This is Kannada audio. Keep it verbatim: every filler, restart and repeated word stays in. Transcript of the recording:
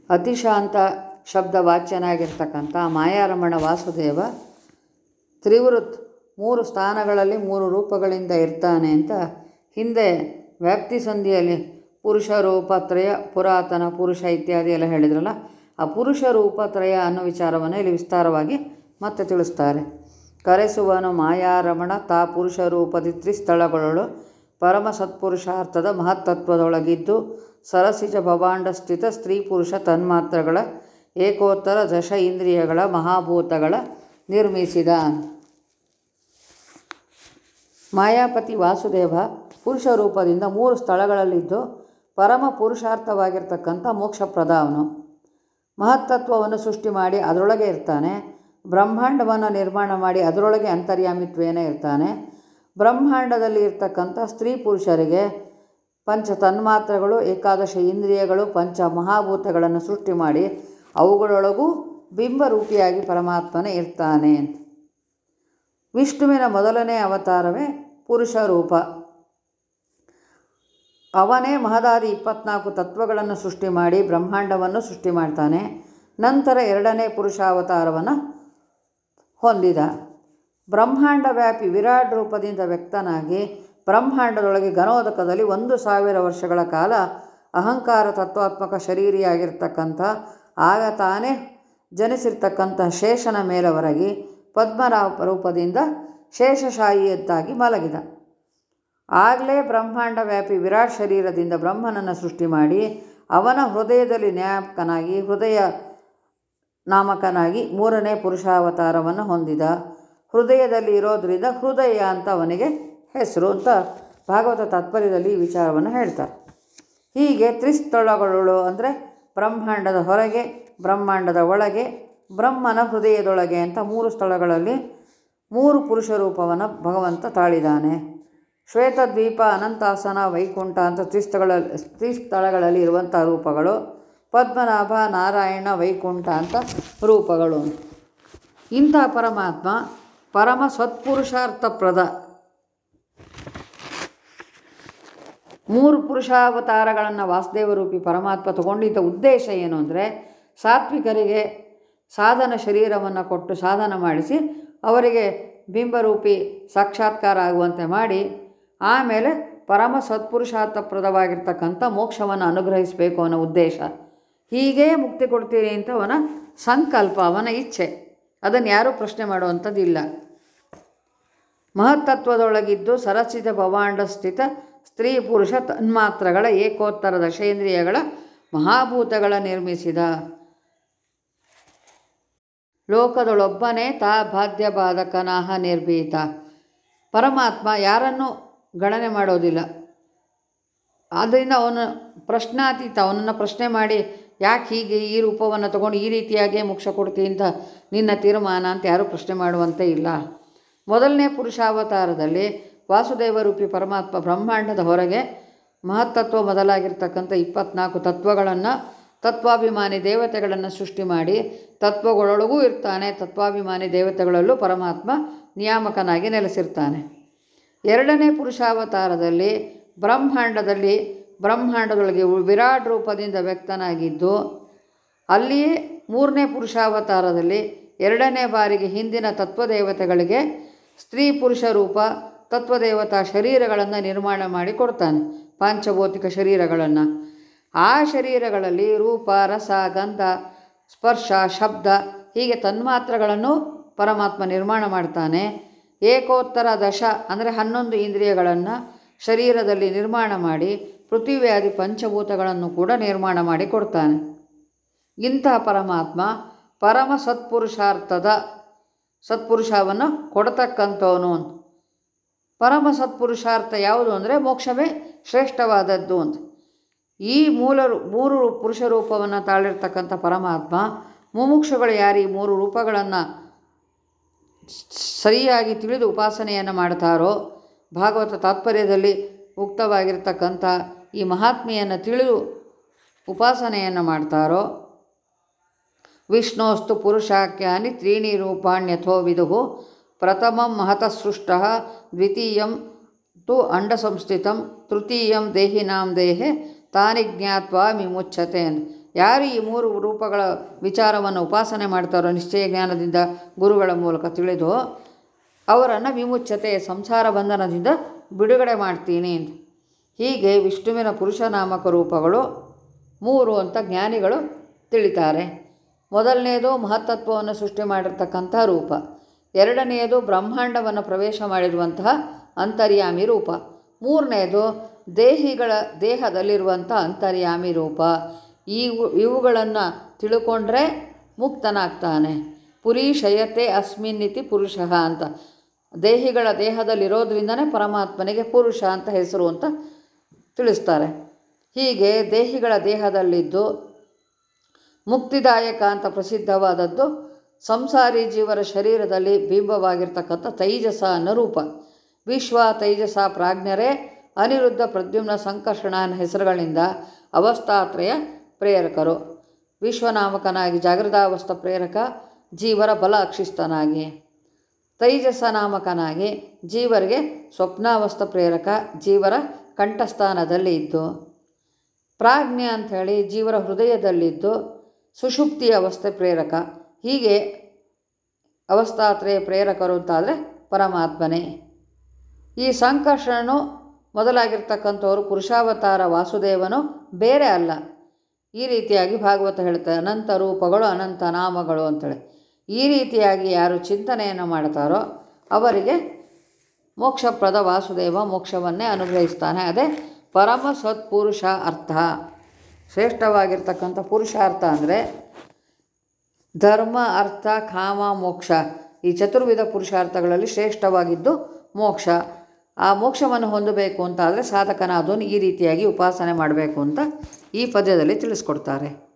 ಅತಿಶಾಂತ ಶಬ್ದ ವಾಚ್ಯನಾಗಿರ್ತಕ್ಕಂಥ ಮಾಯಾರಮಣ ವಾಸುದೇವ ತ್ರಿವೃತ್ ಮೂರು ಸ್ಥಾನಗಳಲ್ಲಿ ಮೂರು ರೂಪಗಳಿಂದ ಇರ್ತಾನೆ ಅಂತ ಹಿಂದೆ ವ್ಯಾಪ್ತಿ ಸಂಧಿಯಲ್ಲಿ ಪುರುಷ ರೂಪತ್ರಯ ಪುರಾತನ ಪುರುಷ ಇತ್ಯಾದಿ ಎಲ್ಲ ಹೇಳಿದ್ರಲ್ಲ, ಆ ಪುರುಷ ರೂಪತ್ರಯ ಅನ್ನೋ ವಿಚಾರವನ್ನು ಇಲ್ಲಿ ವಿಸ್ತಾರವಾಗಿ ಮತ್ತೆ ತಿಳಿಸ್ತಾರೆ. ಕರೆಸುವನು ಮಾಯಾರಮಣ ತಾ ಪುರುಷ ರೂಪದಿ ತ್ರಿಸ್ಥಳಗಳು ಪರಮ ಸತ್ಪುರುಷಾರ್ಥದ ಮಹತ್ತತ್ವದೊಳಗಿದ್ದು ಸರಸಿಜ ಭವಾಂಡ ಸ್ಥಿತ ಸ್ತ್ರೀ ಪುರುಷ ತನ್ಮಾತ್ರಗಳ ಏಕೋತ್ತರ ದಶ ಇಂದ್ರಿಯಗಳ ಮಹಾಭೂತಗಳ ನಿರ್ಮಿಸಿದ. ಮಾಯಾಪತಿ ವಾಸುದೇವ ಪುರುಷ ರೂಪದಿಂದ ಮೂರು ಸ್ಥಳಗಳಲ್ಲಿದ್ದು ಪರಮ ಪುರುಷಾರ್ಥವಾಗಿರ್ತಕ್ಕಂಥ ಮೋಕ್ಷಪ್ರದ. ಅವನು ಮಹತ್ತತ್ವವನ್ನು ಸೃಷ್ಟಿ ಮಾಡಿ ಅದರೊಳಗೆ ಇರ್ತಾನೆ. ಬ್ರಹ್ಮಾಂಡವನ್ನು ನಿರ್ಮಾಣ ಮಾಡಿ ಅದರೊಳಗೆ ಅಂತರ್ಯಾಮಿತ್ವೇನೇ ಇರ್ತಾನೆ. ಬ್ರಹ್ಮಾಂಡದಲ್ಲಿ ಇರ್ತಕ್ಕಂಥ ಸ್ತ್ರೀ ಪುರುಷರಿಗೆ ಪಂಚ ತನ್ಮಾತ್ರಗಳು, ಏಕಾದಶ ಇಂದ್ರಿಯಗಳು, ಪಂಚ ಮಹಾಭೂತಗಳನ್ನು ಸೃಷ್ಟಿ ಮಾಡಿ ಅವುಗಳೊಳಗೂ ಬಿಂಬರೂಪಿಯಾಗಿ ಪರಮಾತ್ಮನೇ ಇರ್ತಾನೆ ಅಂತ. ವಿಷ್ಣುವಿನ ಮೊದಲನೇ ಅವತಾರವೇ ಪುರುಷ ರೂಪ. ಅವನೇ ಮಹದಾದಿ ಇಪ್ಪತ್ನಾಲ್ಕು ತತ್ವಗಳನ್ನು ಸೃಷ್ಟಿ ಮಾಡಿ ಬ್ರಹ್ಮಾಂಡವನ್ನು ಸೃಷ್ಟಿ ಮಾಡ್ತಾನೆ. ನಂತರ ಎರಡನೇ ಪುರುಷಾವತಾರವನ್ನು ಹೊಂದಿದ. ಬ್ರಹ್ಮಾಂಡ ವ್ಯಾಪಿ ವಿರಾಟ್ ರೂಪದಿಂದ ವ್ಯಕ್ತನಾಗಿ ಬ್ರಹ್ಮಾಂಡದೊಳಗೆ ಗಣೋದಕದಲ್ಲಿ ಒಂದು ಸಾವಿರ ವರ್ಷಗಳ ಕಾಲ ಅಹಂಕಾರ ತತ್ವಾತ್ಮಕ ಶರೀರಿಯಾಗಿರ್ತಕ್ಕಂಥ ಆಗ ತಾನೇ ಜನಿಸಿರ್ತಕ್ಕಂಥ ಶೇಷನ ಮೇಲವರಗಿ ಪದ್ಮರಾವ ರೂಪದಿಂದ ಶೇಷಶಾಹಿಯದ್ದಾಗಿ ಮಲಗಿದ. ಆಗಲೇ ಬ್ರಹ್ಮಾಂಡ ವ್ಯಾಪಿ ವಿರಾಟ್ ಶರೀರದಿಂದ ಬ್ರಹ್ಮನನ್ನು ಸೃಷ್ಟಿ ಮಾಡಿ ಅವನ ಹೃದಯದಲ್ಲಿ ನ್ಯಾಮಕನಾಗಿ ಹೃದಯ ನಾಮಕನಾಗಿ ಮೂರನೇ ಪುರುಷಾವತಾರವನ್ನು ಹೊಂದಿದ. ಹೃದಯದಲ್ಲಿ ಇರೋದರಿಂದ ಹೃದಯ ಅಂತ ಅವನಿಗೆ ಹೆಸರು ಅಂತ ಭಾಗವತ ತಾತ್ಪರ್ಯದಲ್ಲಿ ಈ ವಿಚಾರವನ್ನು ಹೇಳ್ತಾರೆ. ಹೀಗೆ ತ್ರಿಸ್ಥಳಗಳು ಅಂದರೆ ಬ್ರಹ್ಮಾಂಡದ ಹೊರಗೆ, ಬ್ರಹ್ಮಾಂಡದ ಒಳಗೆ, ಬ್ರಹ್ಮನ ಹೃದಯದೊಳಗೆ ಅಂತ ಮೂರು ಸ್ಥಳಗಳಲ್ಲಿ ಮೂರು ಪುರುಷ ರೂಪವನ್ನು ಭಗವಂತ ತಾಳಿದ್ದಾನೆ. ಶ್ವೇತದ್ವೀಪ, ಅನಂತಾಸನ, ವೈಕುಂಠ ಅಂತ ತ್ರಿಸ್ಥಳ ತ್ರಿಸ್ಥಳಗಳಲ್ಲಿ ಇರುವಂಥ ರೂಪಗಳು. ಪದ್ಮನಾಭ, ನಾರಾಯಣ, ವೈಕುಂಠ ಅಂತ ರೂಪಗಳು. ಇಂಥ ಪರಮಾತ್ಮ ಪರಮ ಸತ್ಪುರುಷಾರ್ಥಪ್ರದ. ಮೂರು ಪುರುಷಾವತಾರಗಳನ್ನು ವಾಸುದೇವ ರೂಪಿ ಪರಮಾತ್ಮ ತಗೊಂಡಿದ್ದ ಉದ್ದೇಶ ಏನು ಅಂದರೆ ಸಾತ್ವಿಕರಿಗೆ ಸಾಧನ ಶರೀರವನ್ನು ಕೊಟ್ಟು ಸಾಧನ ಮಾಡಿಸಿ ಅವರಿಗೆ ಬಿಂಬರೂಪಿ ಸಾಕ್ಷಾತ್ಕಾರ ಆಗುವಂತೆ ಮಾಡಿ ಆಮೇಲೆ ಪರಮ ಸತ್ಪುರುಷಾರ್ಥಪ್ರದವಾಗಿರ್ತಕ್ಕಂಥ ಮೋಕ್ಷವನ್ನು ಅನುಗ್ರಹಿಸಬೇಕು ಅನ್ನೋ ಉದ್ದೇಶ. ಹೀಗೇ ಮುಕ್ತಿ ಕೊಡ್ತೀನಿ ಅಂತ ಅವನ ಸಂಕಲ್ಪ, ಅವನ ಇಚ್ಛೆ. ಅದನ್ನು ಯಾರೂ ಪ್ರಶ್ನೆ ಮಾಡುವಂಥದ್ದಿಲ್ಲ. ಮಹತ್ತತ್ವದೊಳಗಿದ್ದು ಸರಸಿದ ಭವಾಂಡ ಸ್ಥಿತ ಸ್ತ್ರೀ ಪುರುಷ ತನ್ಮಾತ್ರಗಳ ಏಕೋತ್ತರ ದಶೇಂದ್ರಿಯಗಳ ಮಹಾಭೂತಗಳ ನಿರ್ಮಿಸಿದ. ಲೋಕದೊಳೊಬ್ಬನೇ ತಾ ಬಾಧ್ಯ ಬಾಧಕನಾಹ ನಿರ್ಭೀತ. ಪರಮಾತ್ಮ ಯಾರನ್ನು ಗಣನೆ ಮಾಡೋದಿಲ್ಲ. ಆದ್ದರಿಂದ ಅವನು ಪ್ರಶ್ನಾತೀತ. ಅವನನ್ನು ಪ್ರಶ್ನೆ ಮಾಡಿ ಯಾಕೆ ಹೀಗೆ ಈ ರೂಪವನ್ನು ತಗೊಂಡು ಈ ರೀತಿಯಾಗೇ ಮೋಕ್ಷ ಕೊಡ್ತೀನಿ ಅಂತ ನಿನ್ನ ತೀರ್ಮಾನ ಅಂತ ಯಾರೂ ಪ್ರಶ್ನೆ ಮಾಡುವಂತೆ ಇಲ್ಲ. ಮೊದಲನೇ ಪುರುಷಾವತಾರದಲ್ಲಿ ವಾಸುದೇವ ರೂಪಿ ಪರಮಾತ್ಮ ಬ್ರಹ್ಮಾಂಡದ ಹೊರಗೆ ಮಹತ್ತತ್ವ ಮೊದಲಾಗಿರ್ತಕ್ಕಂಥ ಇಪ್ಪತ್ನಾಲ್ಕು ತತ್ವಗಳನ್ನು, ತತ್ವಾಭಿಮಾನಿ ದೇವತೆಗಳನ್ನು ಸೃಷ್ಟಿ ಮಾಡಿ ತತ್ವಗಳೊಳಗೂ ಇರ್ತಾನೆ. ತತ್ವಾಭಿಮಾನಿ ದೇವತೆಗಳಲ್ಲೂ ಪರಮಾತ್ಮ ನಿಯಾಮಕನಾಗಿ ನೆಲೆಸಿರ್ತಾನೆ. ಎರಡನೇ ಪುರುಷಾವತಾರದಲ್ಲಿ ಬ್ರಹ್ಮಾಂಡದಲ್ಲಿ ಬ್ರಹ್ಮಾಂಡದೊಳಗೆ ವಿರಾಟ್ ರೂಪದಿಂದ ವ್ಯಕ್ತನಾಗಿದ್ದು ಅಲ್ಲಿಯೇ ಮೂರನೇ ಪುರುಷಾವತಾರದಲ್ಲಿ ಎರಡನೇ ಬಾರಿಗೆ ಹಿಂದಿನ ತತ್ವದೇವತೆಗಳಿಗೆ ಸ್ತ್ರೀ ಪುರುಷ ರೂಪ ತತ್ವದೇವತಾ ಶರೀರಗಳನ್ನು ನಿರ್ಮಾಣ ಮಾಡಿ ಕೊಡ್ತಾನೆ. ಪಾಂಚಭೌತಿಕ ಶರೀರಗಳನ್ನು. ಆ ಶರೀರಗಳಲ್ಲಿ ರೂಪ, ರಸ, ಗಂಧ, ಸ್ಪರ್ಶ, ಶಬ್ದ ಹೀಗೆ ತನ್ಮಾತ್ರಗಳನ್ನು ಪರಮಾತ್ಮ ನಿರ್ಮಾಣ ಮಾಡ್ತಾನೆ. ಏಕೋತ್ತರ ದಶ ಅಂದರೆ ಹನ್ನೊಂದು ಇಂದ್ರಿಯಗಳನ್ನು ಶರೀರದಲ್ಲಿ ನಿರ್ಮಾಣ ಮಾಡಿ ಪೃಥ್ವಿಯಾದಿ ಪಂಚಭೂತಗಳನ್ನು ಕೂಡ ನಿರ್ಮಾಣ ಮಾಡಿ ಕೊಡ್ತಾನೆ. ಇಂತಹ ಪರಮಾತ್ಮ ಪರಮ ಸತ್ಪುರುಷಾರ್ಥದ ಸತ್ಪುರುಷವನ್ನು ಕೊಡ್ತಕ್ಕಂಥವನು. ಪರಮ ಸತ್ಪುರುಷಾರ್ಥ ಯಾವುದು ಅಂದರೆ ಮೋಕ್ಷವೇ ಶ್ರೇಷ್ಠವಾದದ್ದು ಅಂತ. ಈ ಮೂಲ ಮೂರು ಪುರುಷ ರೂಪವನ್ನು ತಾಳಿರ್ತಕ್ಕಂಥ ಪರಮಾತ್ಮ ಮುಮುಕ್ಷುಗಳು ಯಾರು ಈ ಮೂರು ರೂಪಗಳನ್ನು ಸರಿಯಾಗಿ ತಿಳಿದು ಉಪಾಸನೆಯನ್ನು ಮಾಡ್ತಾರೋ, ಭಾಗವತ ತಾತ್ಪರ್ಯದಲ್ಲಿ ಉಕ್ತವಾಗಿರ್ತಕ್ಕಂಥ ಈ ಮಹಾತ್ಮೆಯನ್ನು ತಿಳಿದು ಉಪಾಸನೆಯನ್ನು ಮಾಡ್ತಾರೋ, ವಿಷ್ಣೋಸ್ತು ಪುರುಷಾಖ್ಯಾನಿ ತ್ರೀಣಿ ರೂಪಾಣ್ಯಥೋ ವಿದುಹು ಪ್ರಥಮಂ ಮಹತಃ ಸೃಷ್ಟಃ ದ್ವಿತೀಯಂ ತು ಅಂಡ ಸಂಸ್ಥಿತಂ ತೃತೀಯಂ ದೇಹಿನಾಂ ದೇಹೆ ತಾನಿ ಜ್ಞಾತ್ವಾ ವಿಮುಚ್ಯತೆ. ಯಾರು ಈ ಮೂರು ರೂಪಗಳ ವಿಚಾರವನ್ನು ಉಪಾಸನೆ ಮಾಡ್ತಾರೋ ನಿಶ್ಚಯ ಜ್ಞಾನದಿಂದ ಗುರುಗಳ ಮೂಲಕ ತಿಳಿದು ಅವರನ್ನು ವಿಮುಚ್ಯತೆ ಸಂಸಾರ ಬಂಧನದಿಂದ ಬಿಡುಗಡೆ ಮಾಡ್ತೀನಿ ಅಂತ. ಹೀಗೆ ವಿಷ್ಣುವಿನ ಪುರುಷನಾಮಕ ರೂಪಗಳು ಮೂರು ಅಂತ ಜ್ಞಾನಿಗಳು ತಿಳಿತಾರೆ. ಮೊದಲನೆಯದು ಮಹತ್ತತ್ವವನ್ನು ಸೃಷ್ಟಿ ಮಾಡಿರ್ತಕ್ಕಂಥ ರೂಪ, ಎರಡನೆಯದು ಬ್ರಹ್ಮಾಂಡವನ್ನು ಪ್ರವೇಶ ಮಾಡಿರುವಂತಹ ಅಂತರ್ಯಾಮಿ ರೂಪ, ಮೂರನೆಯದು ದೇಹಿಗಳ ದೇಹದಲ್ಲಿರುವಂಥ ಅಂತರ್ಯಾಮಿ ರೂಪ. ಇವು ಇವುಗಳನ್ನು ತಿಳ್ಕೊಂಡ್ರೆ ಮುಕ್ತನಾಗ್ತಾನೆ. ಪುರೀಶಯತೆ ಅಸ್ಮಿನ್ನಿತಿ ಪುರುಷಃ ಅಂತ, ದೇಹಿಗಳ ದೇಹದಲ್ಲಿರೋದ್ರಿಂದನೇ ಪರಮಾತ್ಮನಿಗೆ ಪುರುಷ ಅಂತ ಹೆಸರು ಅಂತ ತಿಳಿಸ್ತಾರೆ. ಹೀಗೆ ದೇಹಿಗಳ ದೇಹದಲ್ಲಿದ್ದು ಮುಕ್ತಿದಾಯಕ ಅಂತ ಪ್ರಸಿದ್ಧವಾದದ್ದು ಸಂಸಾರಿ ಜೀವರ ಶರೀರದಲ್ಲಿ ಬಿಂಬವಾಗಿರ್ತಕ್ಕಂಥ ತೈಜಸ ಅನ್ನೋ ರೂಪ. ವಿಶ್ವ, ತೈಜಸ, ಪ್ರಾಜ್ಞರೇ ಅನಿರುದ್ಧ, ಪ್ರದ್ಯುಮ್ನ, ಸಂಕರ್ಷಣ ಅನ್ನೋ ಹೆಸರುಗಳಿಂದ ಅವಸ್ಥಾತ್ರಯ ಪ್ರೇರಕರು. ವಿಶ್ವನಾಮಕನಾಗಿ ಜಾಗೃತಾವಸ್ಥ ಪ್ರೇರಕ, ಜೀವರ ಬಲ ಅಕ್ಷಿಸ್ತನಾಗಿ. ತೈಜಸ ನಾಮಕನಾಗಿ ಜೀವರಿಗೆ ಸ್ವಪ್ನಾವಸ್ಥ ಪ್ರೇರಕ, ಜೀವರ ಕಂಠಸ್ಥಾನದಲ್ಲಿ ಇದ್ದು. ಪ್ರಾಜ್ಞೆ ಅಂಥೇಳಿ ಜೀವರ ಹೃದಯದಲ್ಲಿದ್ದು ಸುಷುಪ್ತಿ ಅವಸ್ಥೆ ಪ್ರೇರಕ. ಹೀಗೆ ಅವಸ್ಥಾತ್ರಯ ಪ್ರೇರಕರು ಅಂತಾದರೆ ಪರಮಾತ್ಮನೇ. ಈ ಸಂಕರ್ಷಣನು ಮೊದಲಾಗಿರ್ತಕ್ಕಂಥವರು ಪುರುಷಾವತಾರ ವಾಸುದೇವನು ಬೇರೆ ಅಲ್ಲ. ಈ ರೀತಿಯಾಗಿ ಭಾಗವತ ಹೇಳ್ತಾರೆ, ಅನಂತ ರೂಪಗಳು ಅನಂತ ನಾಮಗಳು ಅಂತೇಳಿ. ಈ ರೀತಿಯಾಗಿ ಯಾರು ಚಿಂತನೆಯನ್ನು ಮಾಡ್ತಾರೋ ಅವರಿಗೆ ಮೋಕ್ಷಪ್ರದ ವಾಸುದೇವ ಮೋಕ್ಷವನ್ನೇ ಅನುಗ್ರಹಿಸ್ತಾನೆ. ಅದೇ ಪರಮ ಸತ್ಪುರುಷ ಅರ್ಥ. ಶ್ರೇಷ್ಠವಾಗಿರ್ತಕ್ಕಂಥ ಪುರುಷಾರ್ಥ ಅಂದರೆ ಧರ್ಮ, ಅರ್ಥ, ಕಾಮ, ಮೋಕ್ಷ. ಈ ಚತುರ್ವಿಧ ಪುರುಷಾರ್ಥಗಳಲ್ಲಿ ಶ್ರೇಷ್ಠವಾಗಿದ್ದು ಮೋಕ್ಷ. ಆ ಮೋಕ್ಷವನ್ನು ಹೊಂದಬೇಕು ಅಂತಾದರೆ ಸಾಧಕನಾದವನು ಈ ರೀತಿಯಾಗಿ ಉಪಾಸನೆ ಮಾಡಬೇಕು ಅಂತ ಈ ಪದ್ಯದಲ್ಲಿ ತಿಳಿಸ್ಕೊಡ್ತಾರೆ.